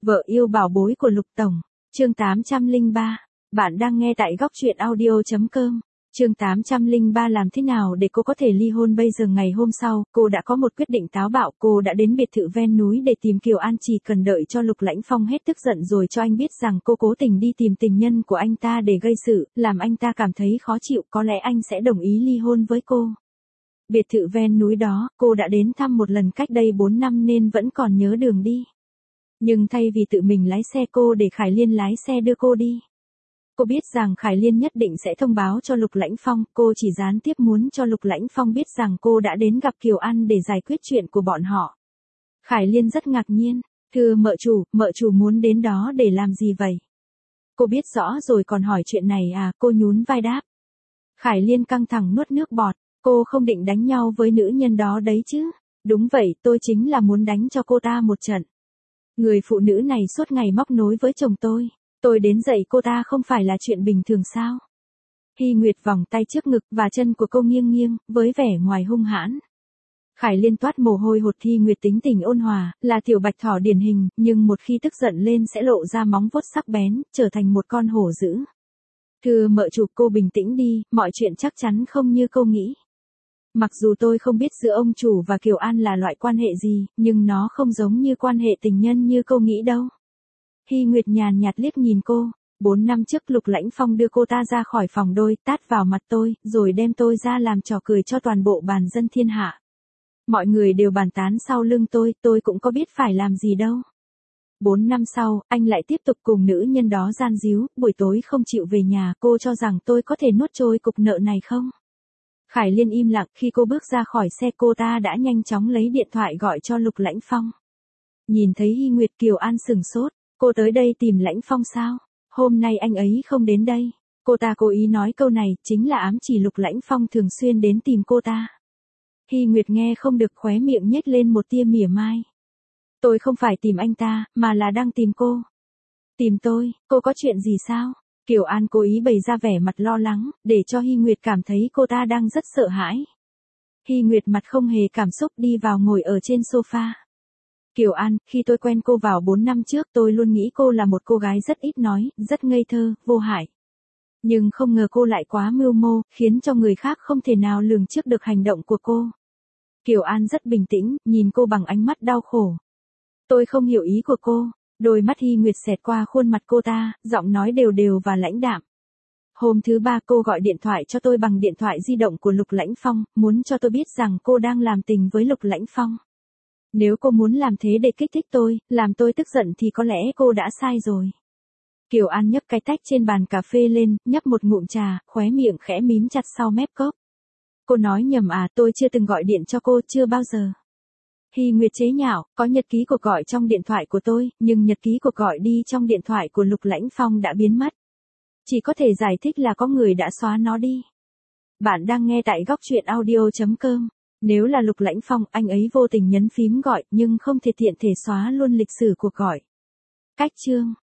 Vợ yêu bảo bối của Lục Tổng, chương 803. Bạn đang nghe tại góc truyện audio.com. Chương 803 làm thế nào để cô có thể ly hôn bây giờ? Ngày hôm sau, cô đã có một quyết định táo bạo, cô đã đến biệt thự ven núi để tìm Kiều An, chỉ cần đợi cho Lục Lãnh Phong hết tức giận rồi cho anh biết rằng cô cố tình đi tìm tình nhân của anh ta để gây sự, làm anh ta cảm thấy khó chịu, có lẽ anh sẽ đồng ý ly hôn với cô. Biệt thự ven núi đó, cô đã đến thăm một lần cách đây 4 năm nên vẫn còn nhớ đường đi. Nhưng thay vì tự mình lái xe, cô để Khải Liên lái xe đưa cô đi. Cô biết rằng Khải Liên nhất định sẽ thông báo cho Lục Lãnh Phong, cô chỉ gián tiếp muốn cho Lục Lãnh Phong biết rằng cô đã đến gặp Kiều An để giải quyết chuyện của bọn họ. Khải Liên rất ngạc nhiên, thưa mợ chủ muốn đến đó để làm gì vậy? Cô biết rõ rồi còn hỏi chuyện này à? Cô nhún vai đáp. Khải Liên căng thẳng nuốt nước bọt, cô không định đánh nhau với nữ nhân đó đấy chứ? Đúng vậy, tôi chính là muốn đánh cho cô ta một trận. Người phụ nữ này suốt ngày móc nối với chồng tôi đến dạy cô ta không phải là chuyện bình thường sao? Hy Nguyệt vòng tay trước ngực và chân của cô nghiêng nghiêng, với vẻ ngoài hung hãn. Khải Liên toát mồ hôi hột. Hy Nguyệt tính tình ôn hòa, là tiểu bạch thỏ điển hình, nhưng một khi tức giận lên sẽ lộ ra móng vuốt sắc bén, trở thành một con hổ dữ. Thưa mợ chủ, cô bình tĩnh đi, mọi chuyện chắc chắn không như cô nghĩ. Mặc dù tôi không biết giữa ông chủ và Kiều An là loại quan hệ gì, nhưng nó không giống như quan hệ tình nhân như cô nghĩ đâu. Hy Nguyệt nhàn nhạt liếc nhìn cô. 4 năm trước Lục Lãnh Phong đưa cô ta ra khỏi phòng đôi, tát vào mặt tôi, rồi đem tôi ra làm trò cười cho toàn bộ bàn dân thiên hạ. Mọi người đều bàn tán sau lưng tôi cũng có biết phải làm gì đâu. 4 năm sau, anh lại tiếp tục cùng nữ nhân đó gian díu, buổi tối không chịu về nhà, cô cho rằng tôi có thể nuốt trôi cục nợ này không? Khải Liên im lặng, khi cô bước ra khỏi xe cô ta đã nhanh chóng lấy điện thoại gọi cho Lục Lãnh Phong. Nhìn thấy Hy Nguyệt, Kiều An sừng sốt, cô tới đây tìm Lãnh Phong sao? Hôm nay anh ấy không đến đây. Cô ta cố ý nói câu này, chính là ám chỉ Lục Lãnh Phong thường xuyên đến tìm cô ta. Hy Nguyệt nghe không được, khóe miệng nhếch lên một tia mỉa mai. Tôi không phải tìm anh ta, mà là đang tìm cô. Tìm tôi, cô có chuyện gì sao? Kiều An cố ý bày ra vẻ mặt lo lắng, để cho Hy Nguyệt cảm thấy cô ta đang rất sợ hãi. Hy Nguyệt mặt không hề cảm xúc đi vào ngồi ở trên sofa. Kiều An, khi tôi quen cô vào 4 năm trước tôi luôn nghĩ cô là một cô gái rất ít nói, rất ngây thơ, vô hại. Nhưng không ngờ cô lại quá mưu mô, khiến cho người khác không thể nào lường trước được hành động của cô. Kiều An rất bình tĩnh, nhìn cô bằng ánh mắt đau khổ. Tôi không hiểu ý của cô. Đôi mắt Hy Nguyệt xẹt qua khuôn mặt cô ta, giọng nói đều đều và lãnh đạm. Hôm thứ 3 cô gọi điện thoại cho tôi bằng điện thoại di động của Lục Lãnh Phong, muốn cho tôi biết rằng cô đang làm tình với Lục Lãnh Phong. Nếu cô muốn làm thế để kích thích tôi, làm tôi tức giận thì có lẽ cô đã sai rồi. Kiều An nhấc cái tách trên bàn cà phê lên, nhấp một ngụm trà, khóe miệng khẽ mím chặt sau mép cốc. Cô nói nhầm à? Tôi chưa từng gọi điện cho cô, chưa bao giờ. Hy Nguyệt chế nhạo, có nhật ký cuộc gọi trong điện thoại của tôi, nhưng nhật ký cuộc gọi đi trong điện thoại của Lục Lãnh Phong đã biến mất. Chỉ có thể giải thích là có người đã xóa nó đi. Bạn đang nghe tại góc truyện audio.com. Nếu là Lục Lãnh Phong, anh ấy vô tình nhấn phím gọi, nhưng không thể tiện thể xóa luôn lịch sử cuộc gọi. Cách chương